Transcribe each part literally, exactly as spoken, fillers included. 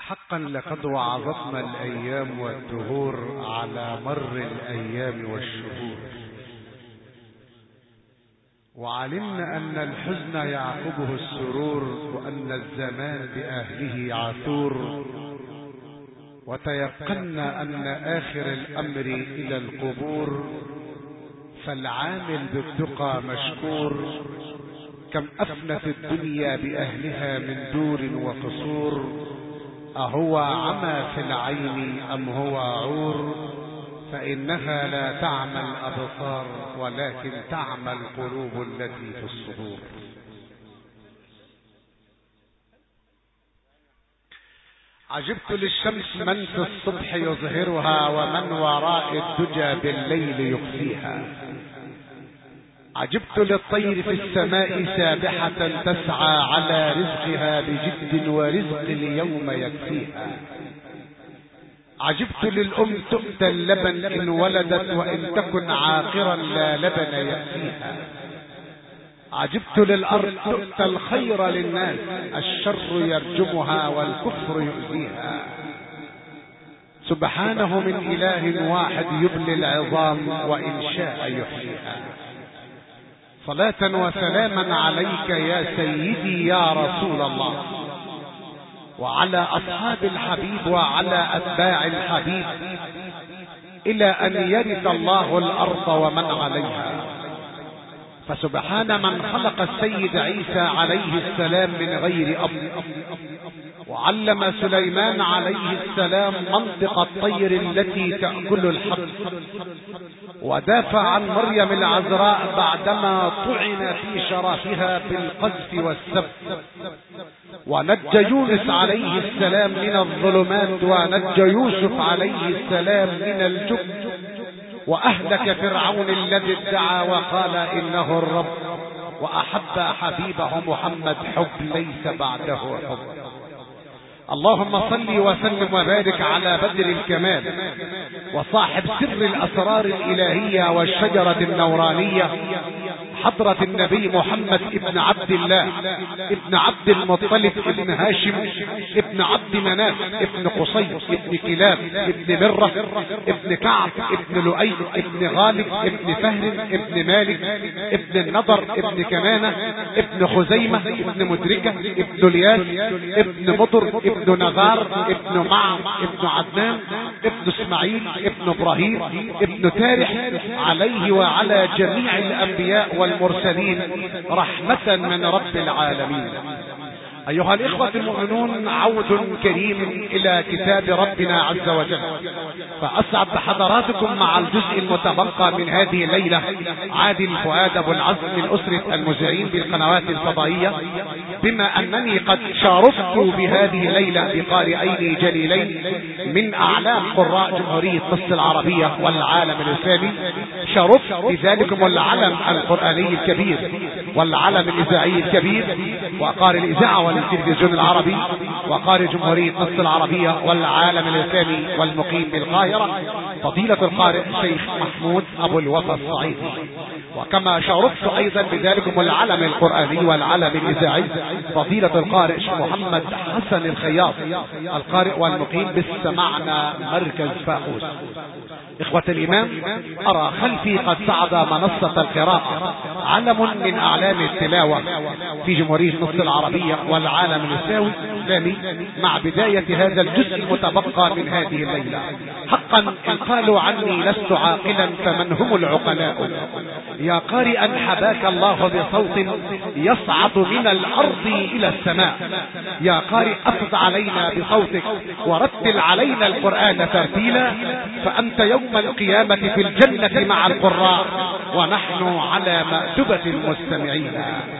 حقا لقد وعظتنا الأيام والدهور على مر الأيام والشهور، وعلمنا أن الحزن يعقبه السرور، وأن الزمان بأهله عثور، وتيقنا أن آخر الأمر إلى القبور، فالعامل بالتقى مشكور. كم أفنت الدنيا بأهلها من دور وقصور، أهو عمى في العين أم هو عور؟ فإنها لا تعمى الأبصار ولكن تعمى القلوب التي في الصدور. عجبت للشمس من في الصبح يظهرها، ومن وراء الدجى بالليل يخفيها. عجبت للطير في السماء سابحة تسعى على رزقها بجد، ورزق اليوم يكفيها. عجبت للأم تؤتى اللبن إن ولدت، وإن تكن عاقرا لا لبن يأتيها. عجبت للأرض تؤتى الخير للناس، الشر يرجمها والكفر يؤذيها. سبحانه من إله واحد يبلي العظام وإن شاء يحييها. صلاة وسلاما عليك يا سيدي يا رسول الله، وعلى أصحاب الحبيب وعلى أتباع الحبيب، إلى أن يرث الله الأرض ومن عليها. فسبحان من خلق السيد عيسى عليه السلام من غير أب، وعلم سليمان عليه السلام منطق الطير التي تأكل الحب، ودافع عن مريم العذراء بعدما طعن في شرفها بالقذف والسب، ونجى يونس عليه السلام من الظلمات، ونجى يوسف عليه السلام من الجب، وأهلك فرعون الذي ادعى وقال إنه الرب، وأحب حبيبه محمد حب ليس بعده حب. اللهم صل وسلم وبارك على بدر الكمال، وصاحب سر الأسرار الإلهية والشجرة النورانية، حضرة النبي محمد ابن عبد الله ابن عبد المطلب ابن هاشم ابن عبد مناف ابن قصي ابن كلاب ابن مرة ابن كعب ابن لؤي ابن غالب ابن فهر ابن مالك ابن النضر ابن كنانة ابن خزيمة ابن مدركة ابن لياس ابن مضر ابن نغار ابن معم ابن عدنان ابن اسماعيل ابن ابراهيم ابن تارح، عليه وعلى جميع الأنبياء والمرسلين رحمة من رب العالمين. أيها الإخوة المؤمنون، عود كريم إلى كتاب ربنا عز وجل، فأسعد بحضراتكم مع الجزء المتبقى من هذه الليلة عادل فؤاد أبو العزم من أسرة المذيعين بالقنوات الفضائية، بما أنني قد شاركت بهذه الليلة بقارئين جليلين من أعلام قراء جمهورية مصر العربية والعالم الإسلامي. شاركت بذلكم العلم القرآني الكبير والعلم الإذاعي الكبير، وقارئ الإذاعة والتلفزيون العربي، وقارئ جمهورية مصر العربية والعالم الإسلامي والمقيم بالقاهرة، فضيلة القارئ الشيخ محمود أبو الوفا الصعيدي. وكما شاركت أيضا بذلكم العلم القرآني والعلم الإذاعي فضيلة القارئ محمد حسن الخياط، القارئ والمقيم بالسمعنا مركز فاقوس. إخوة الإمام، أرى خلفي قد صعد منصة القراءة علم من أعلام التلاوة في جمهورية مصر العربية والعالم الإسلامي، مع بداية هذا الجزء المتبقى من هذه الليلة. حقا إن قالوا عني لست عاقلا فمن هم العقلاء؟ يا قارئا حباك الله بصوت يصعد من الأرض إلى السماء، يا قارئ أفض علينا بصوتك ورتل علينا القرآن ترتيلا، فأنت يوم القيامة في الجنة مع القراء، ونحن على مأتبة المستمعين.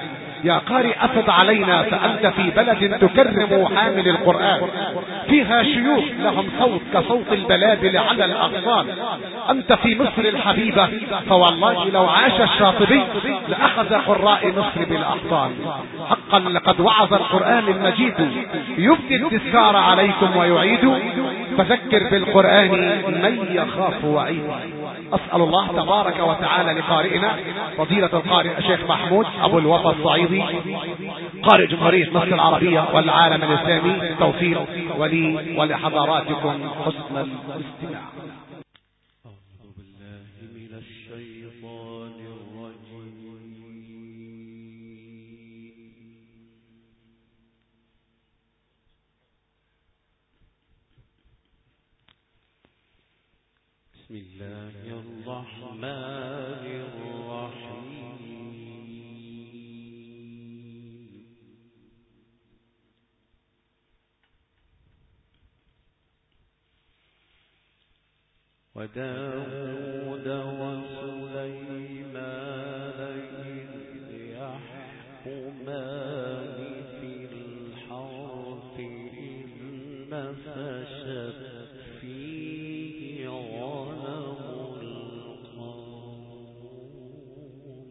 يا قارئ أفض علينا، فأنت في بلد تكرم حامل القرآن، فيها شيوخ لهم صوت كصوت البلابل على الأغصان. أنت في مصر الحبيبة، فوالله لو عاش الشاطبي لأخذ قراء مصر بالأحضان. حقا لقد وعظ القرآن المجيد يبدي التذكار عليكم ويعيد، فذكر بالقرآن من يخاف وعيد. أسأل الله تبارك وتعالى لقارئنا فضيلة القارئ الشيخ محمود أبو الوفا الصعيدي قارئ جمهورية مصر العربية والعالم الإسلامي، توفيق ولي ولحضراتكم حسن الاستماع. أعوذ بالله من الشيطان الرجيم. بسم الله الرحمن الرحيم. وداود وسليمان إذ يحكمان في الحرث إذ نفشت فيه غنم القوم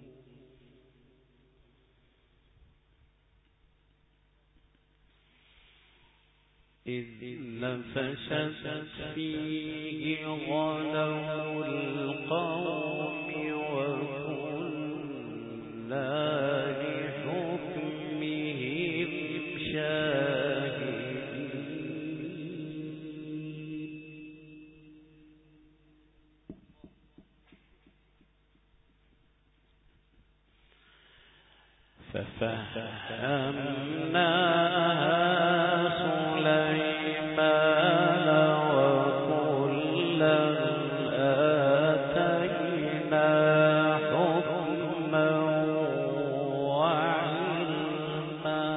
إذ نفشت فيه غنم القوم وكنا لحكمهم شاهدين ففهمناها سليمان وكلا آتينا حكما وعلما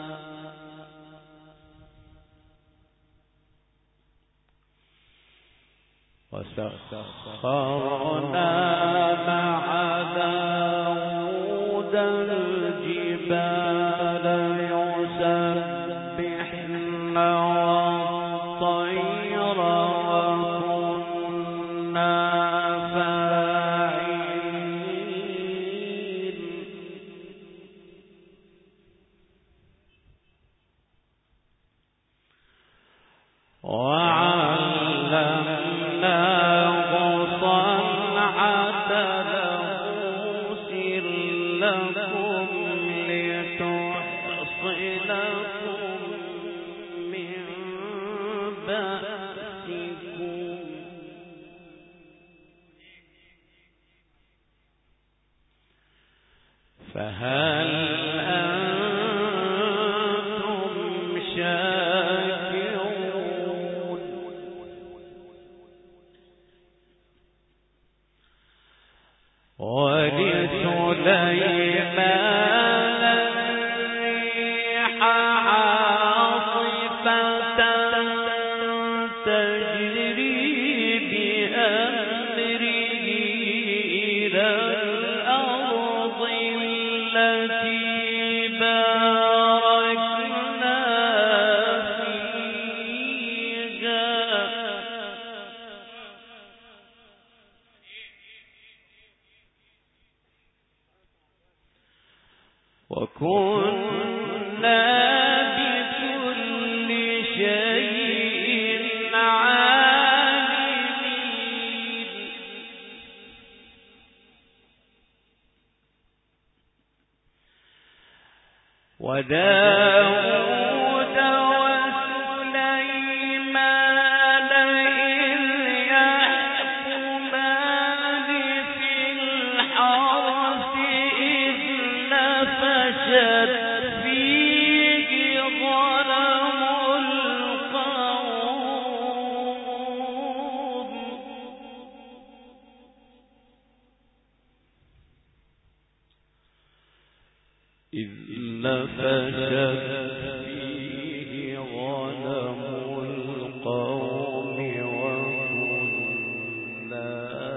وسخرنا مع داود الجبال يسبحن والطير وكنا فاعلين وعلمناه صنعة لبوس لكم لتحصنكم من بأسكم فهل أنتم شاكرون ولسليمان الريح عاصفة تجري بأمره إلى الأرض التي باركنا فيها وكنا بكل شيء عالمين وداود وسليمان إذ يحكمان في الحرث إذ نفشت فيه غنم القوم إذ نفشت فيه غنم القوم وكنا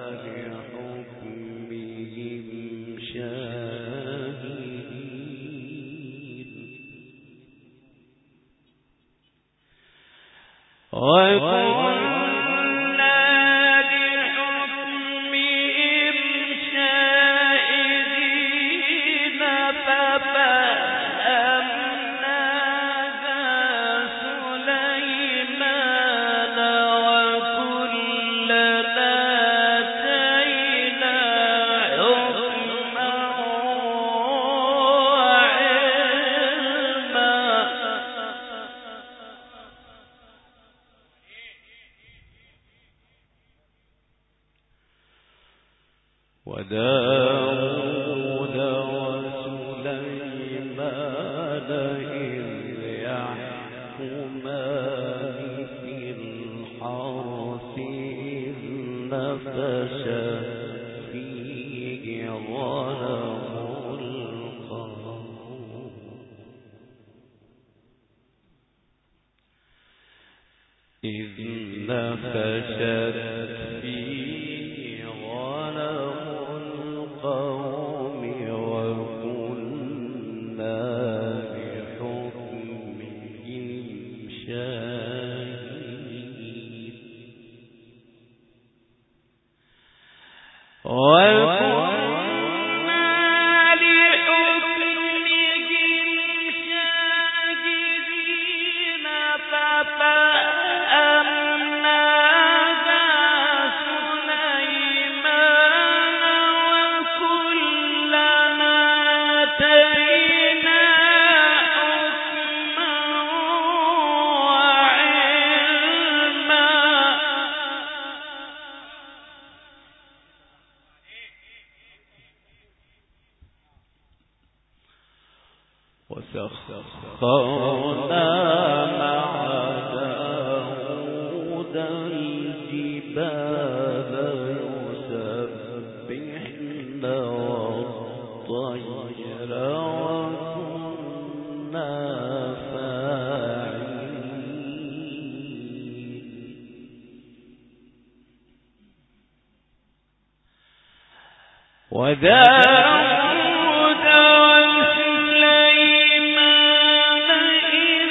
لحكمهم شاهدين وكنا لحكمهم شاهدين ففهمناها سليمان وكلا آتينا حكما وعلما وداود وسليمان إذ يحكمان في الحرث إذ نفش فيه غنم القوم إذ نفشت فيه غنم القوم وكنا بحكمهم شاهدين وكنا لحكمهم شاهدين ففهمناها سليمان وكلنا آتينا حكما وعلما وسخرنا مع داود الجبال يسبحن والطير وكنا فاعلين وداود وسليمان إذ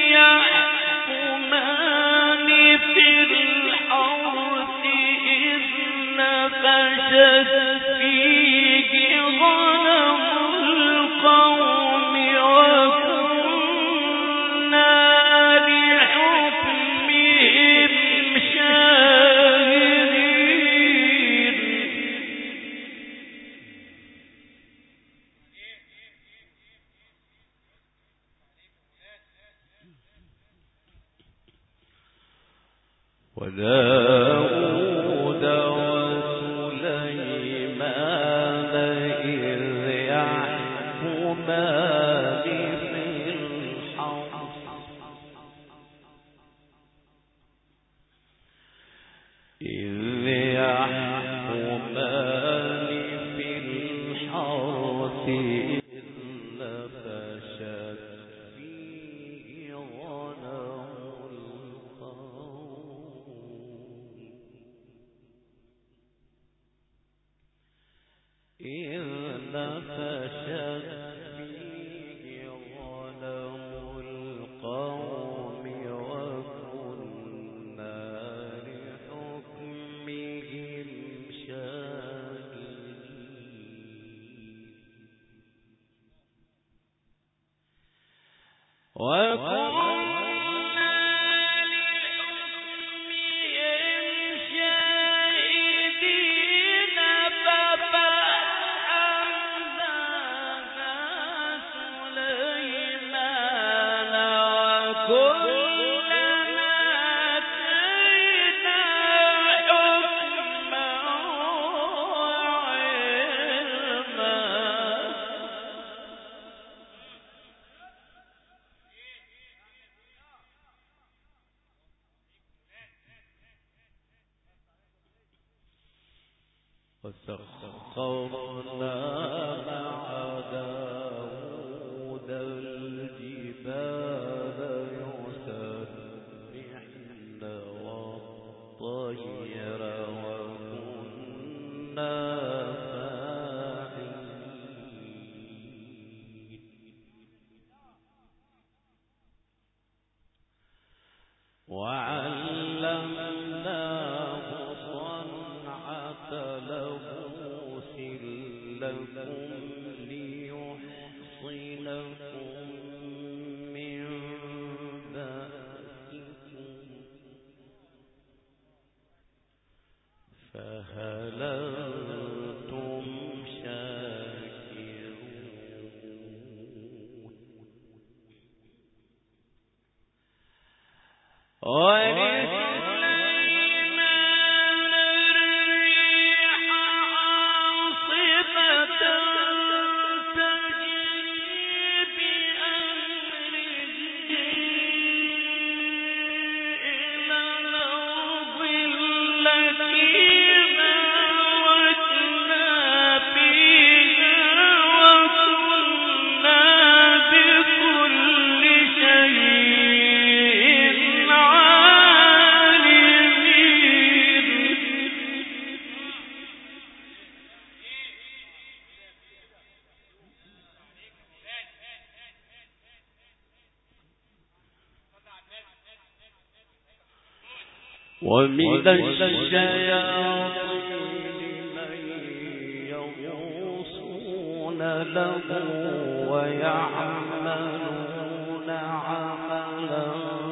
يحكمان في الحرث إذ نفشت فيه غنم القوم وكنا لحكمهم شاهدين وداود وسليمان إذ يحكمان في الحرث إذ يحكمان في الحرث إذ نفشت فيه غنم القوم إذ نفشت فيه غنم القوم وكنا لحكمهم شاهدين وكنا لحكمهم شاهدين ففهمناها سليمان وكلنا آتينا حكما وعلما وسخرنا مع داود الجبال يسبحن والطير وكنا فاعلين وعلمناه صنعة لبوس لكم ليحصنكم من بأسكم فهل أنتم شاكرون ولسليمان الريح ومن الشياطين من يغوصون له ويعملون عملا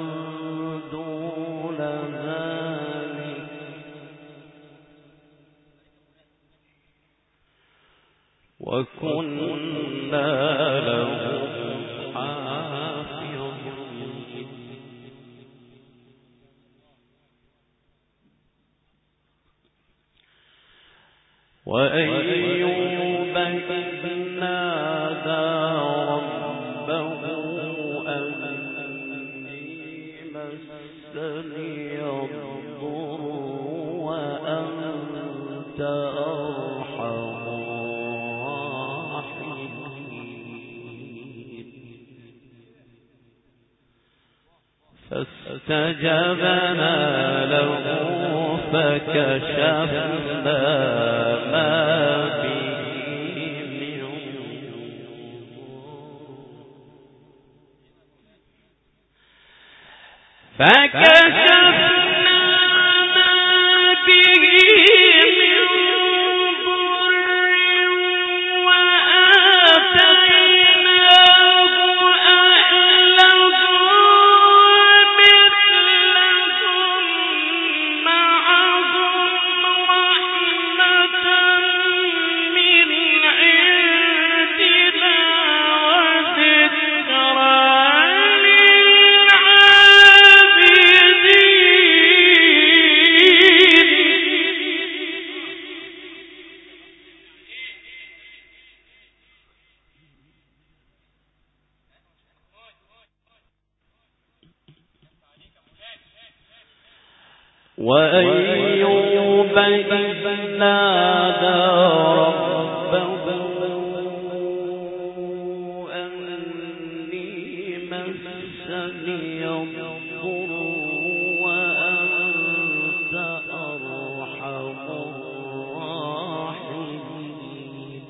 دون ذلك وكنا لهم وأيوب إذ نادى ربه أني مسني الضر وأنت أرحم الراحمين فاستجبنا له فكشفنا ما به من فكشفنا ما به من ضر وآتيناه أهله ومثلهم معهم رحمة من عندنا وذكرى وأيوب إذ نادى ربه أني مسني الضر وأنت أرحم الراحمين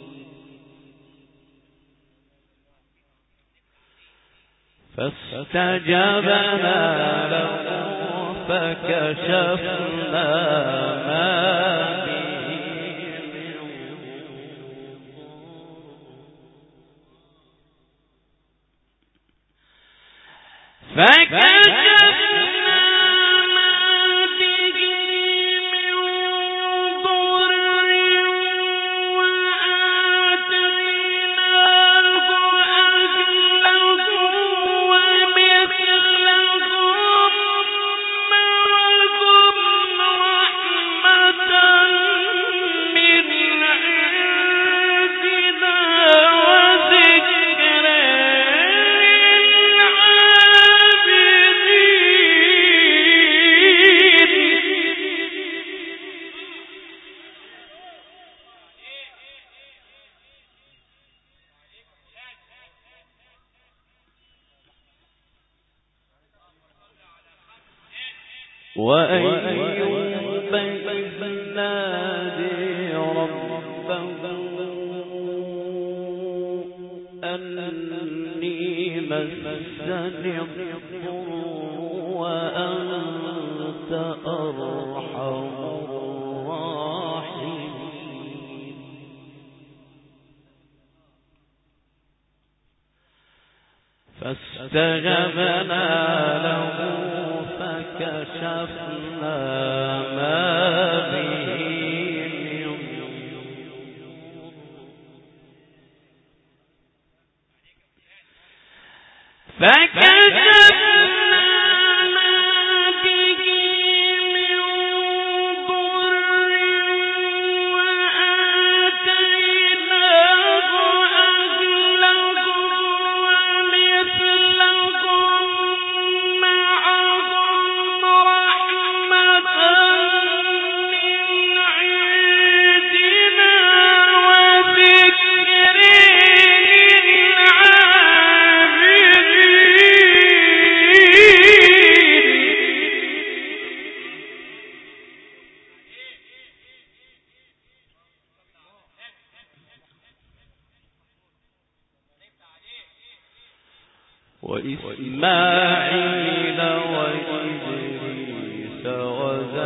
فاستجبنا له فكشفنا ما به من فكشفنا ما به من ضر وآتيناه أهله ومثلهم معهم رحمة من عندنا وذكرى وأيوب إذ نادى ربه أني مسني الضر وأنت أرحم الراحمين فاستجبنا له فكشفنا ما به من فكشفنا ما به من ضر وآتيناه أهله ومثلهم معهم رحمة من عندنا وذكر وإسماعيل وإدريس وذا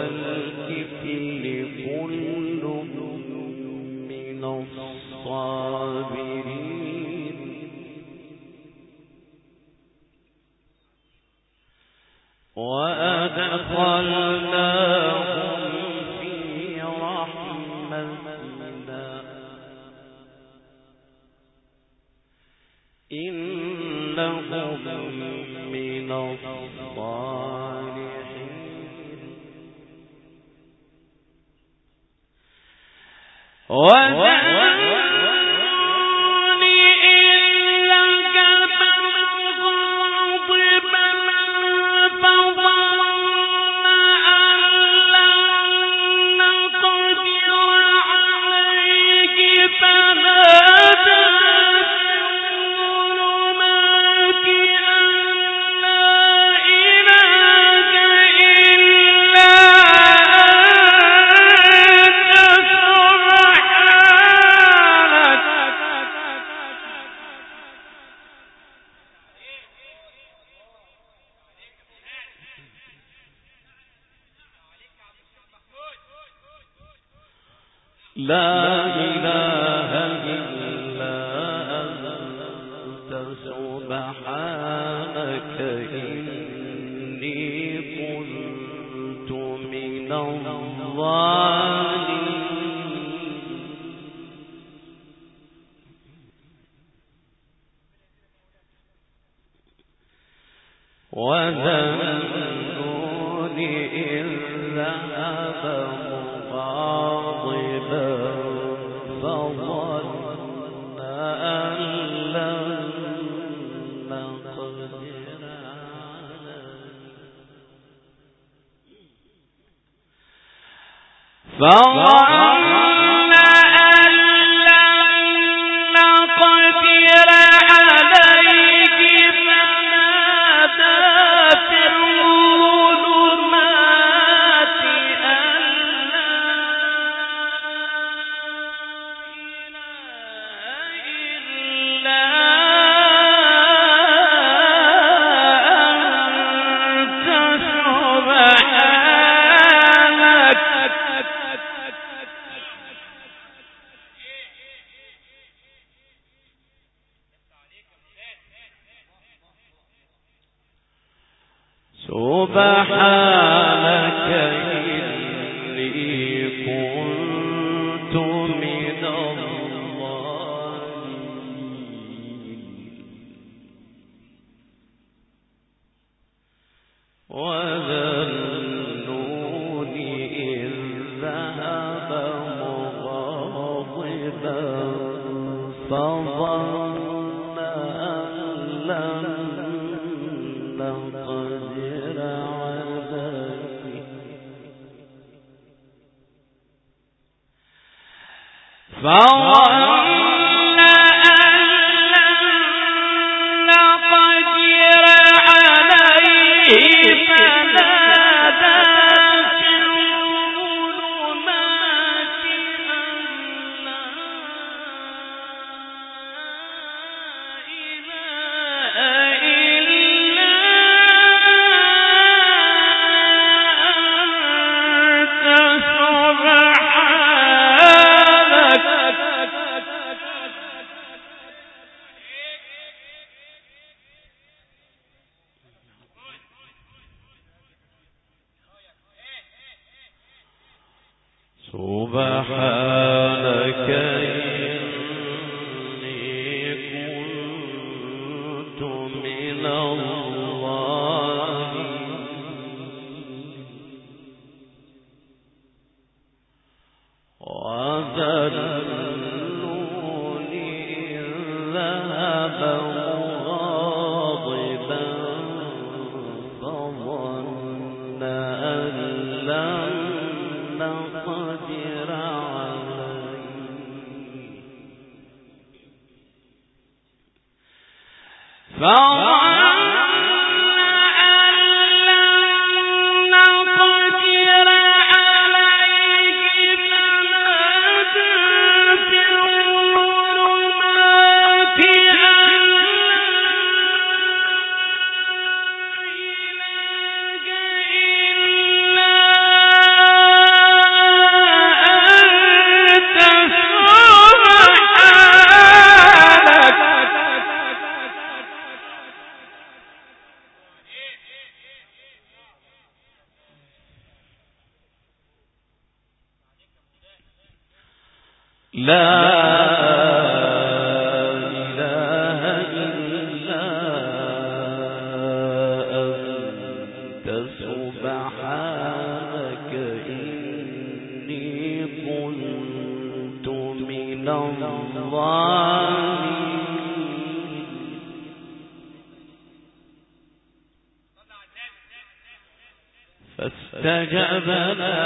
فاستجبنا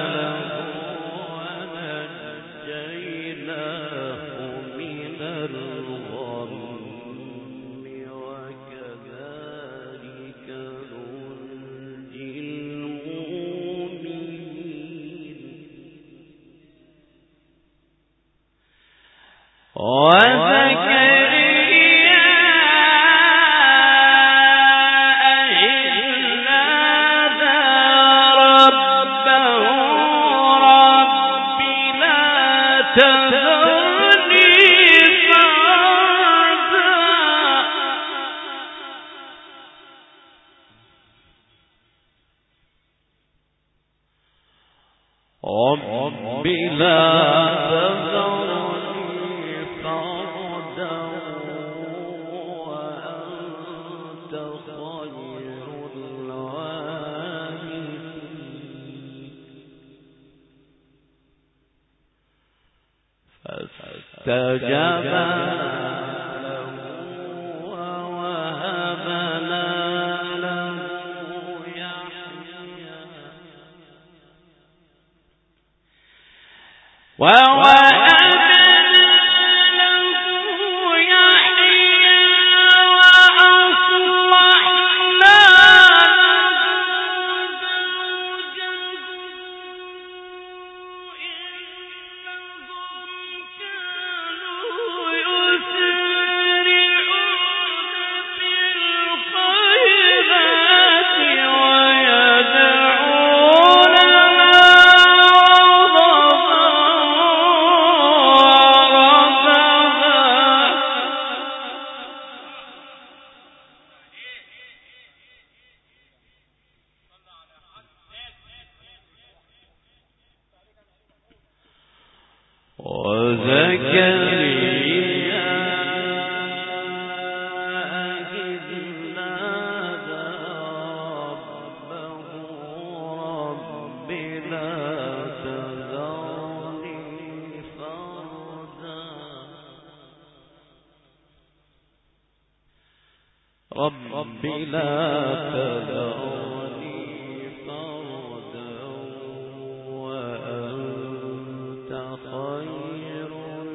رب لا تذرني فردا وأنت خير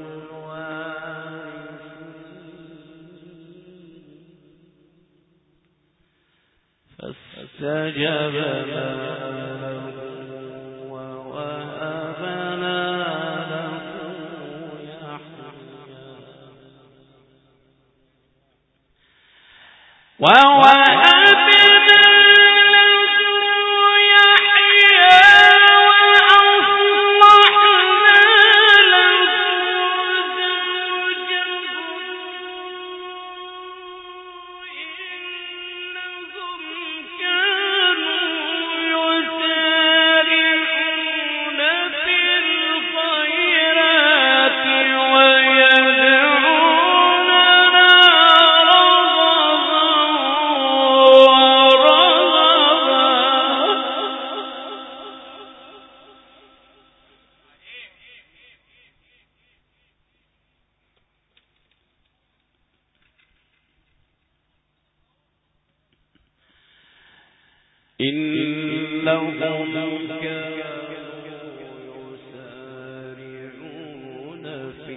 الوارثين فاستجبنا له ووهبنا له ووهبنا له يحيى وأصلحنا له زوجه إنهم كانوا يسارعون في الخيرات ويدعوننا إنهم كانوا يسارعون في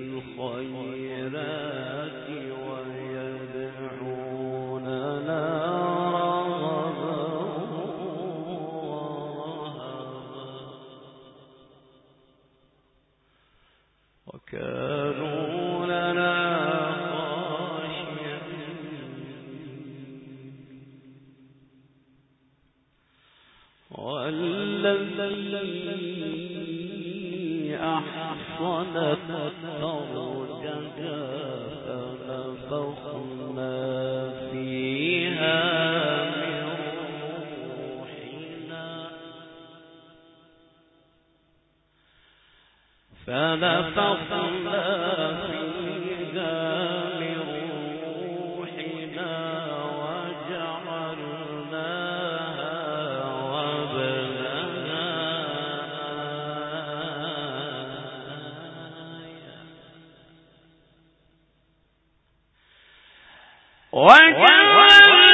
الخيرات ويدعوننا رغبا ورهبا وكانوا لنا والذي أحصنت فرجها فنفخنا فيها من روحنا فنفخنا فيها من روحنا وجعلناها وابنها وجعلنا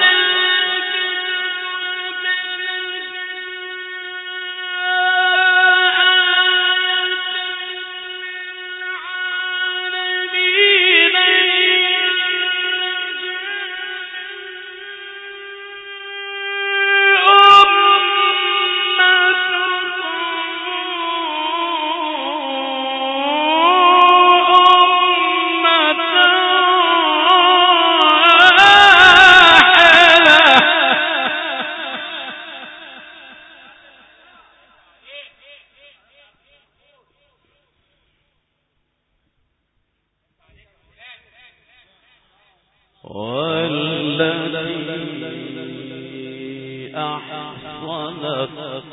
والتي أحصنت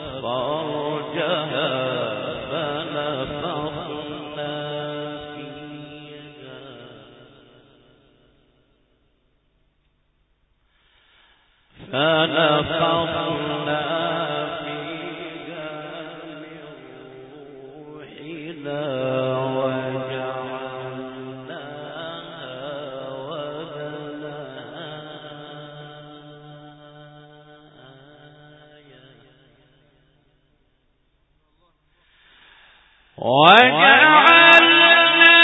فرجها فنفخنا فيها فنفخنا فيها من روحنا وجعلنا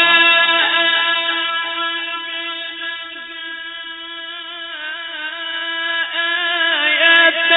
آية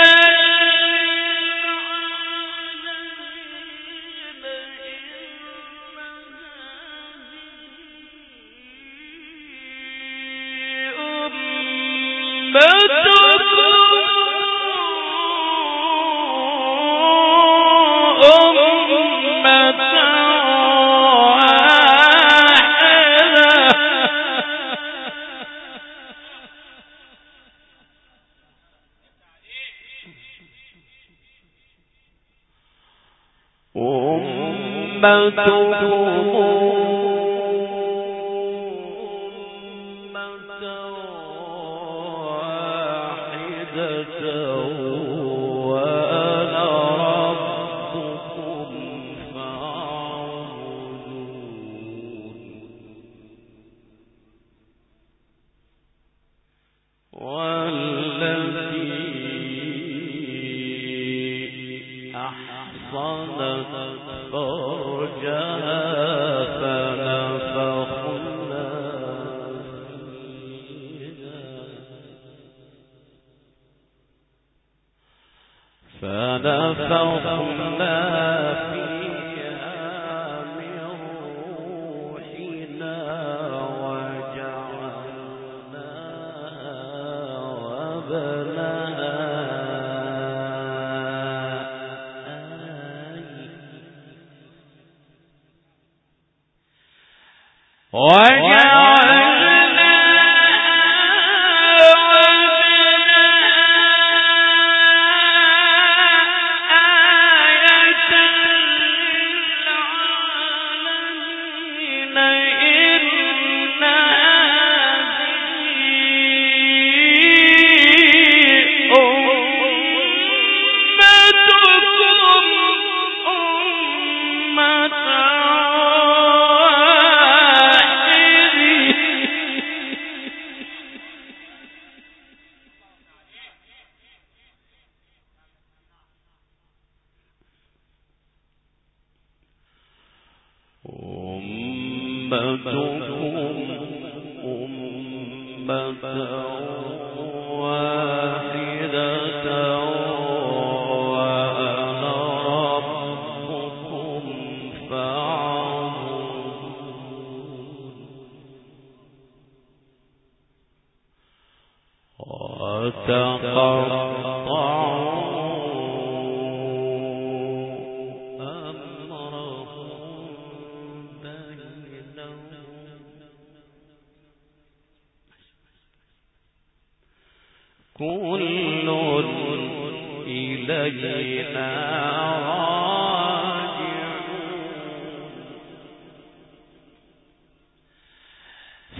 إلينا راجعون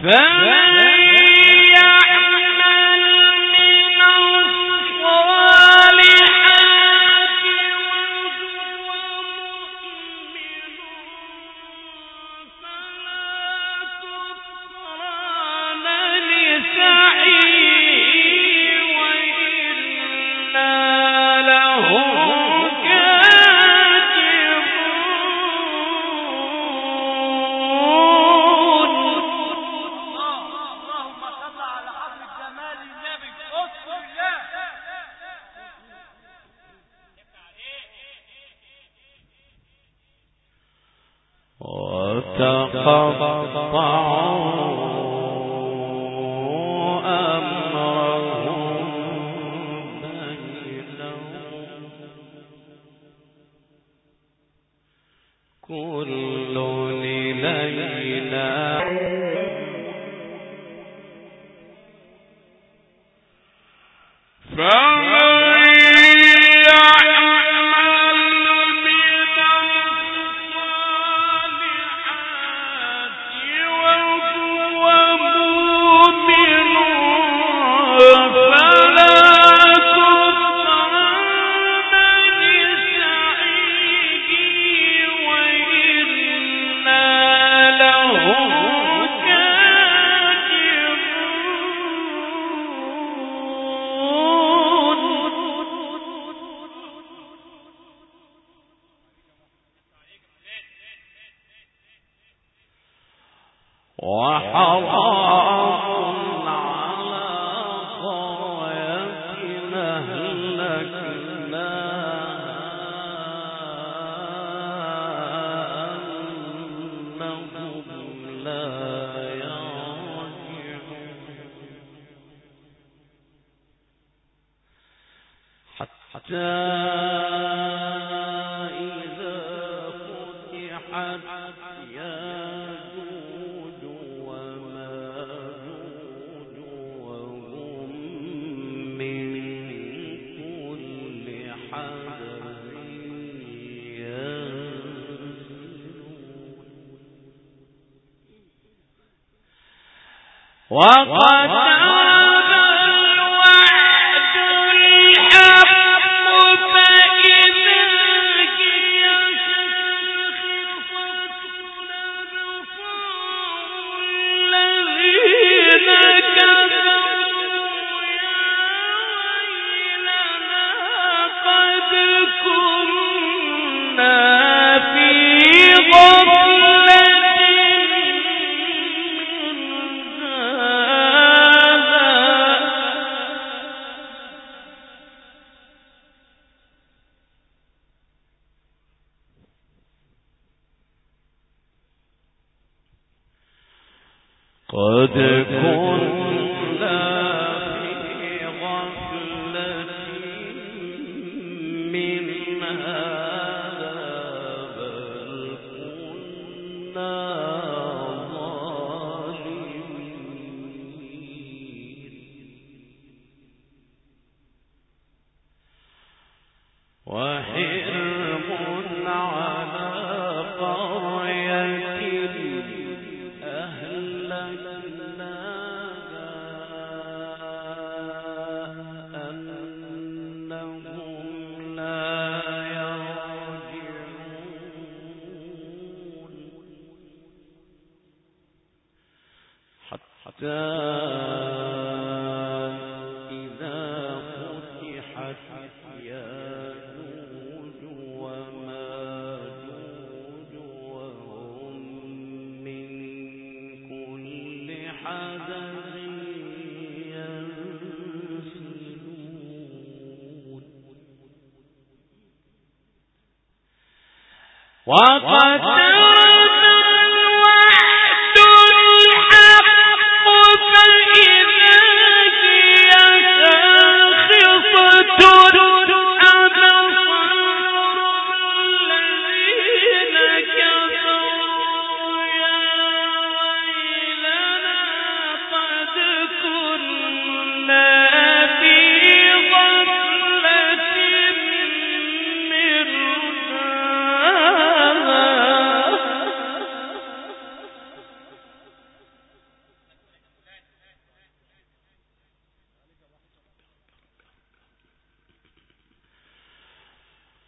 الله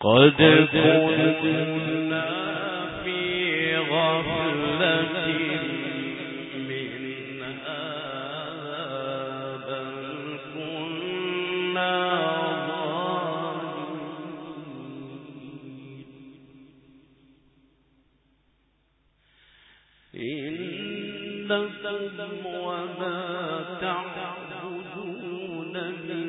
قد كنا في غفلة من هذا بل كنا ظالمين إنكم وما تعبدون من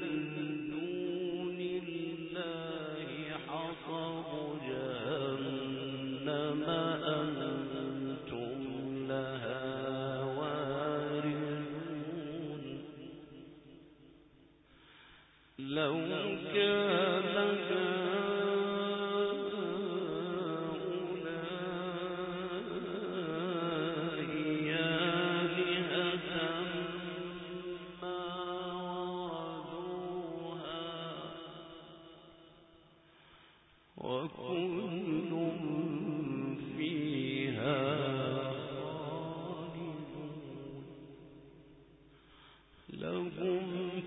لو كان هؤلاء آلهة ما وردوها وكل فيها خالدون لهم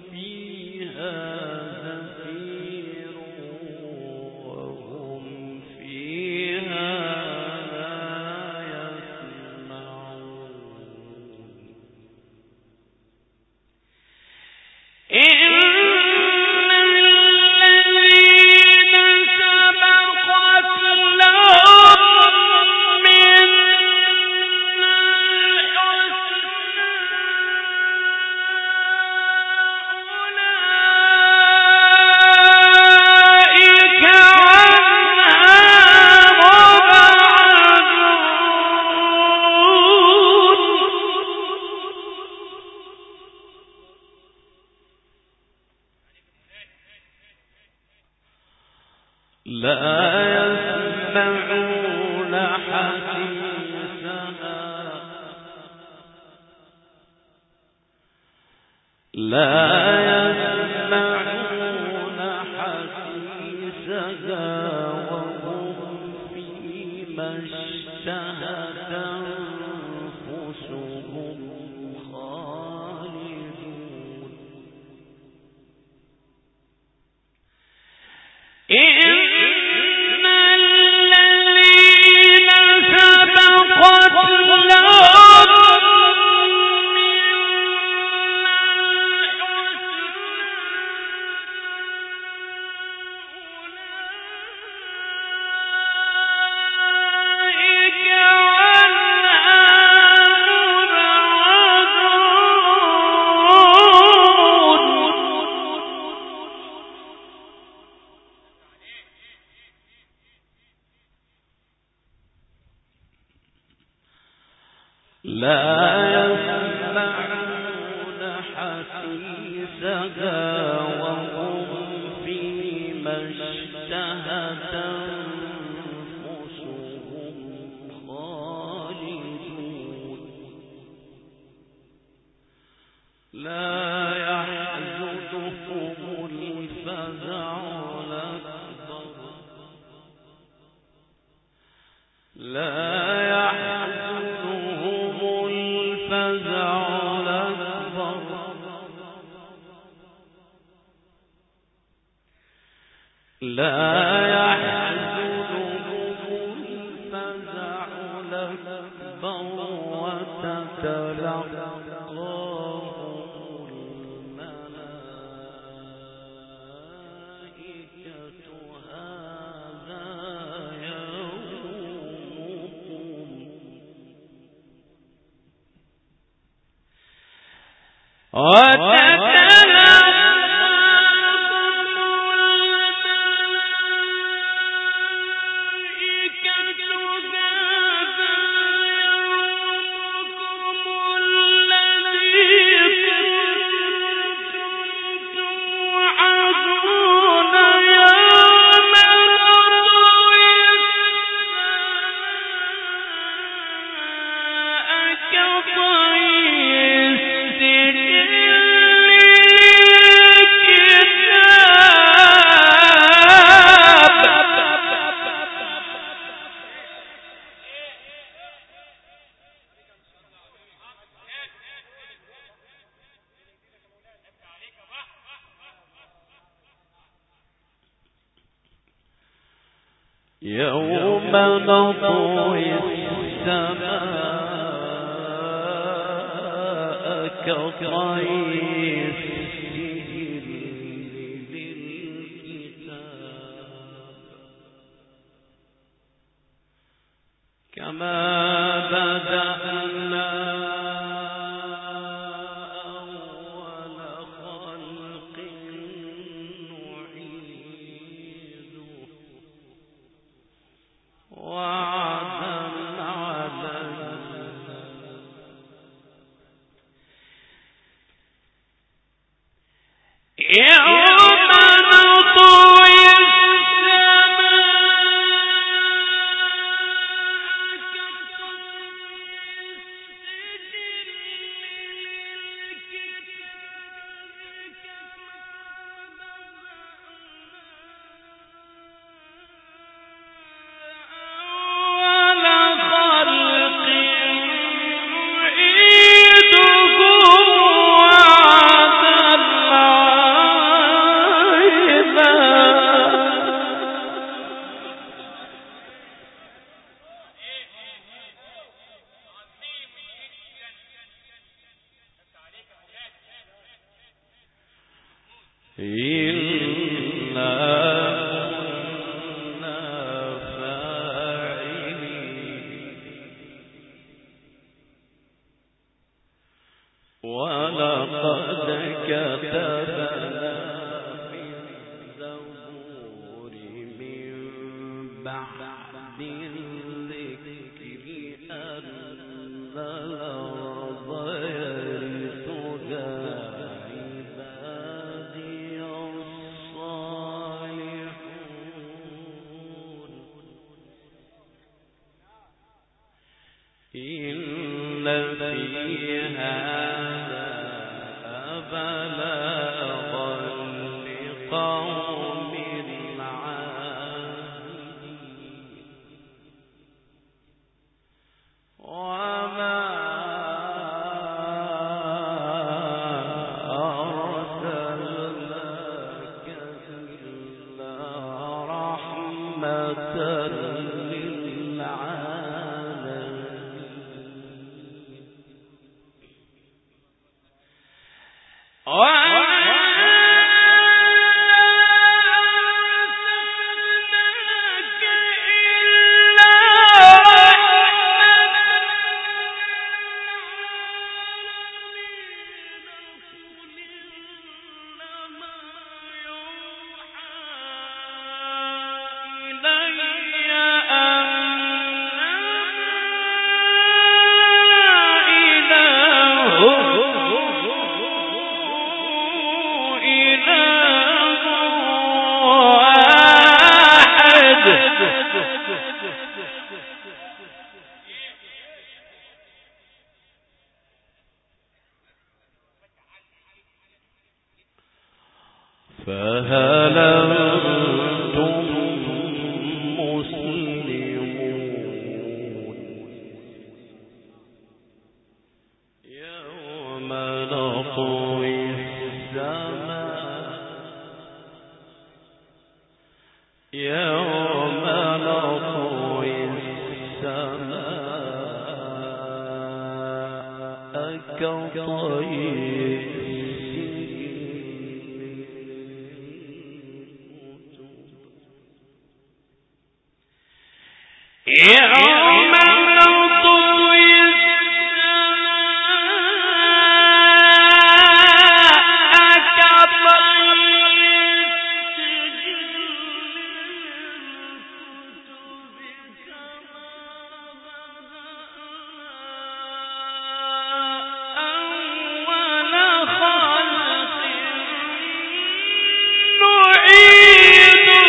فيها السجل يوم نطوي السماء كطي السجل للكتاب كما بدأنا أول خلق نعيده وعدا علينا يوم نطوي ولقد كتبنا في الزبور من بعد الذكر أن الأرض يرثها عبادي الصالحون إن في هذا بلاغا لقوم عابدين وما أرسلناك إلا رحمة فهل أنتم مسلمون يوم نطوي السماء يوم نطوي السماء كطي يوم نطوي السماء كطي السجل للكتب كما بدأنا أول خلق نعيده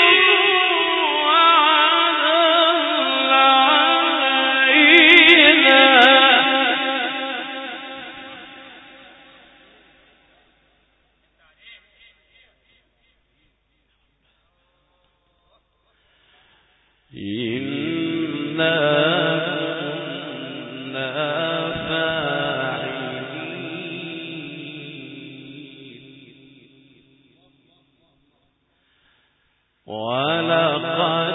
إنا كنا فاعلين ولقد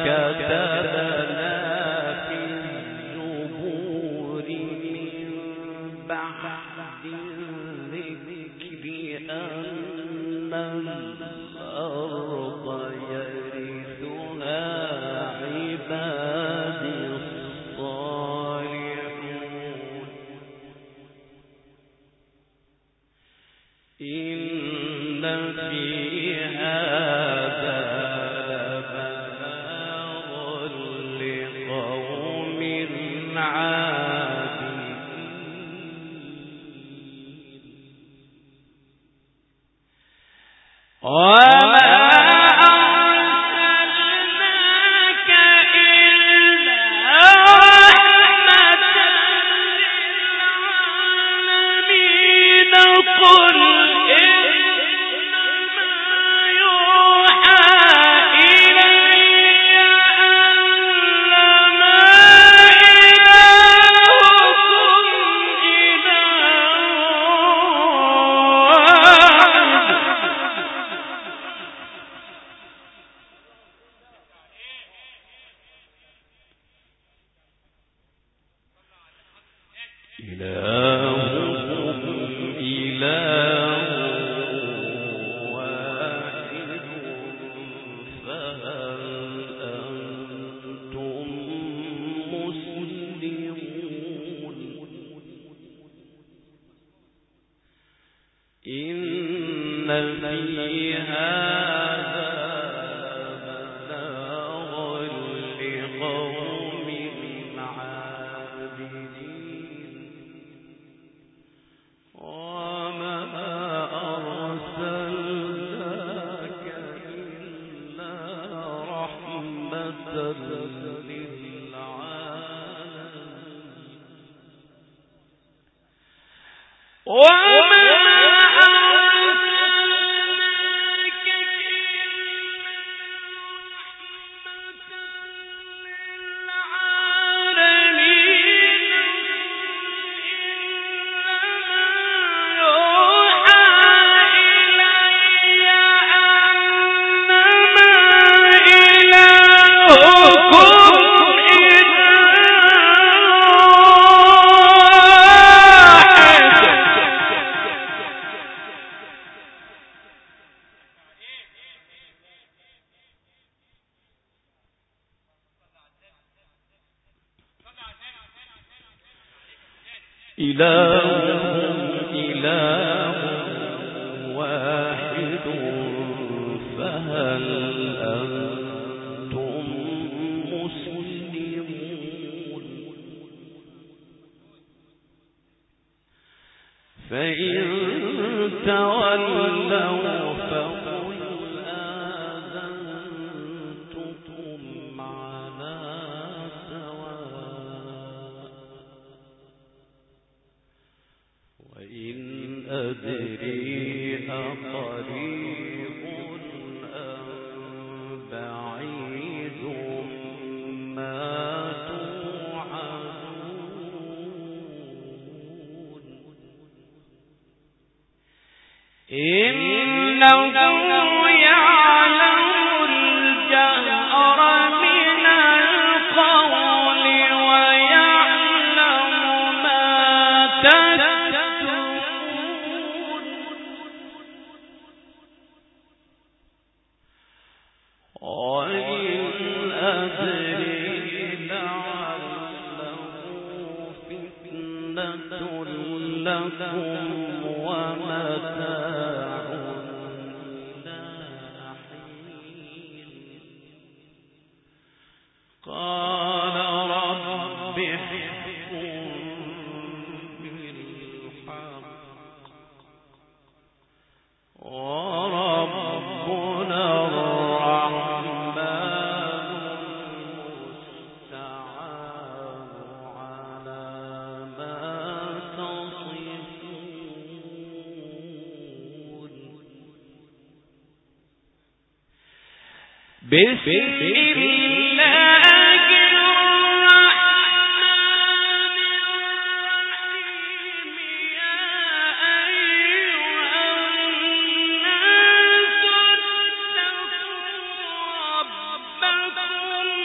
ربكم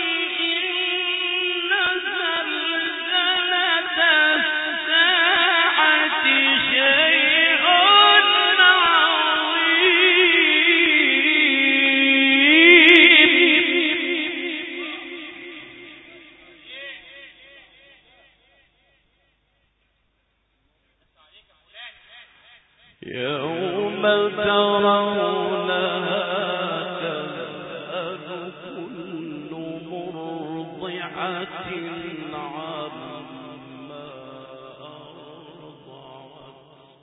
كل مرضعة عما أرضعت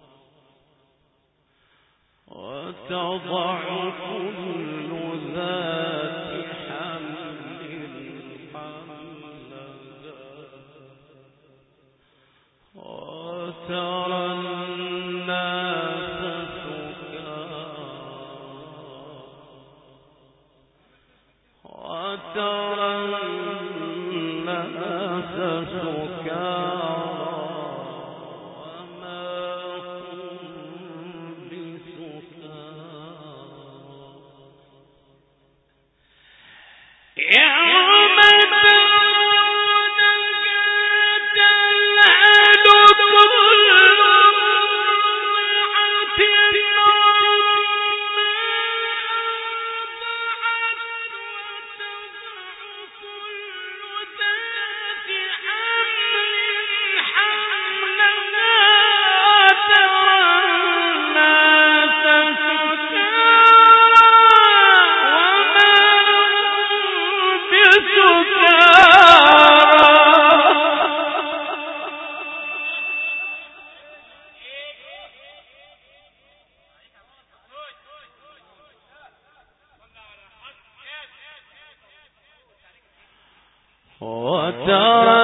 وتضع كل ذات حمل حملها وترى الناس سكارى وترى الناس سكارى وما هم بسكارى يوم وترى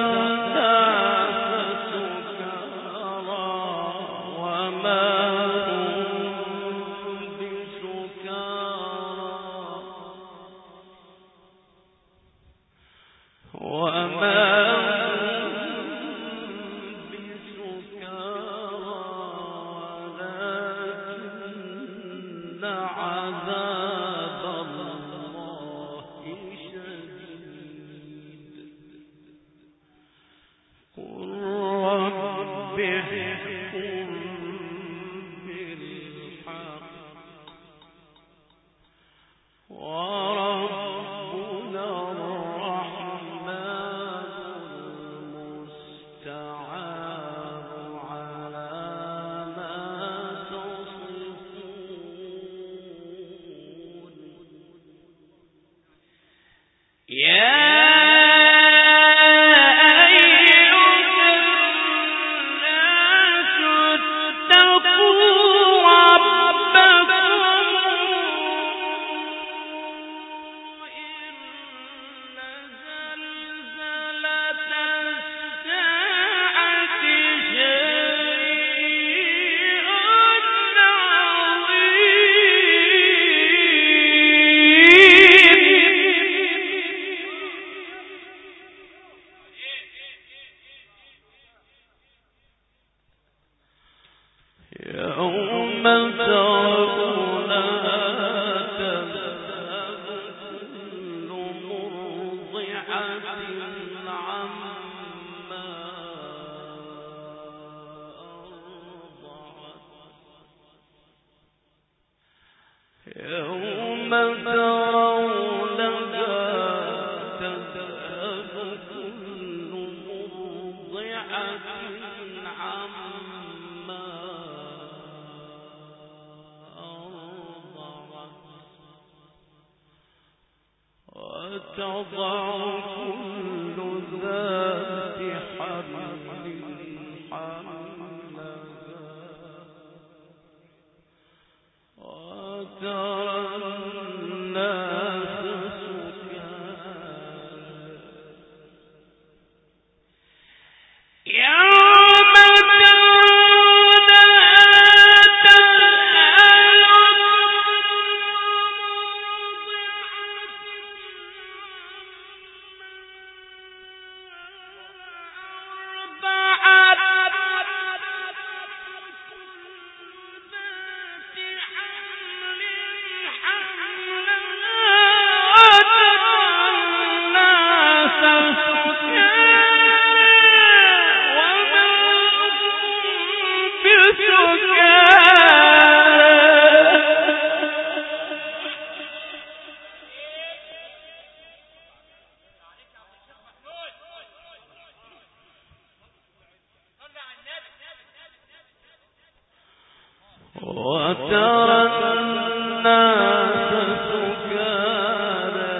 الناس سكارى وما هم بسكارى وما هم بسكارى ولكن عذاب الله شديد قل رب احكم بالحق وربنا الرحمن المستعان على ما تصفون يا يوم ترونها تذهب كل مرضعة عما أرضعت يوم ترونها تذهب كل مرضعة عما وتضع كل ذات حمل حملها وترى الناس سكارى يوم وترى الناس سكارى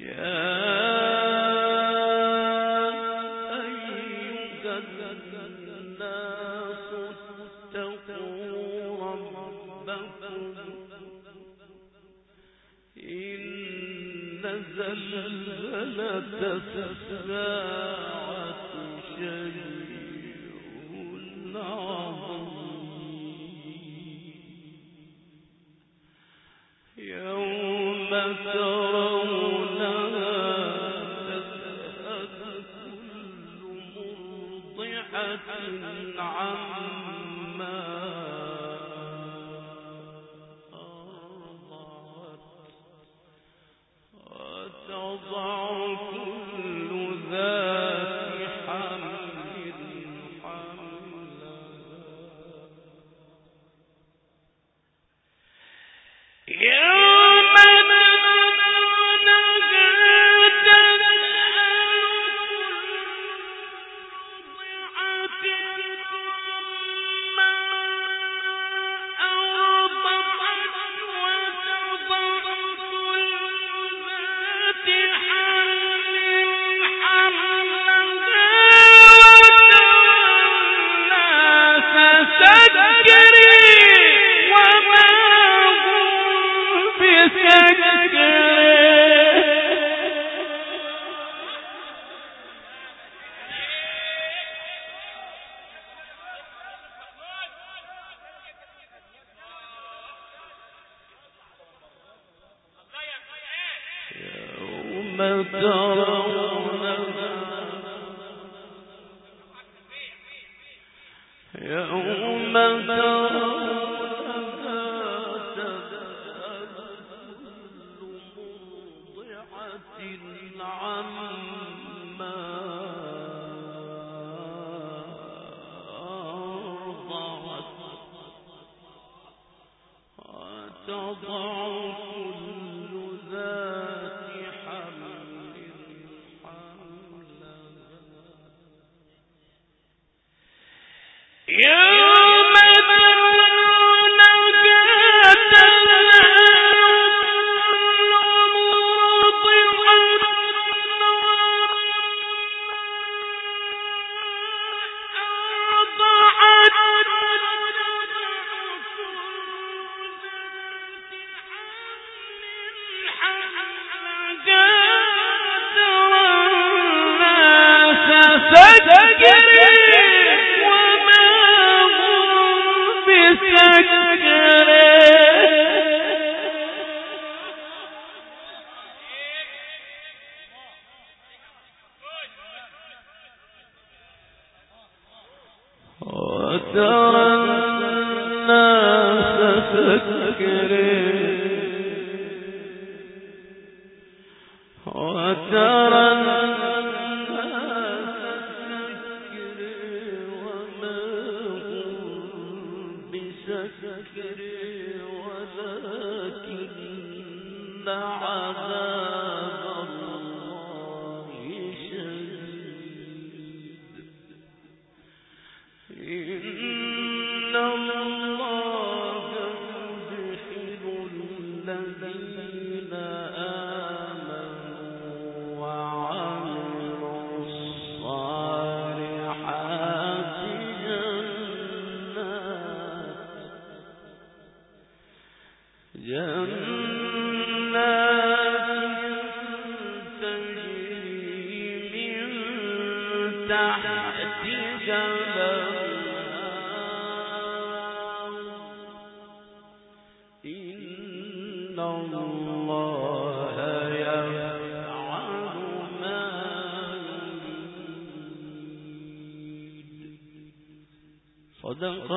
صدق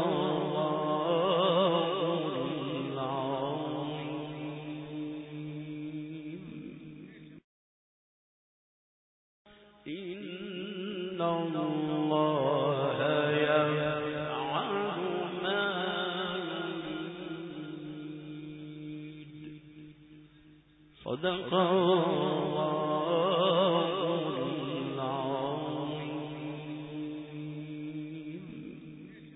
الله العظيم. إن الله يفعل ما يريد. صدق الله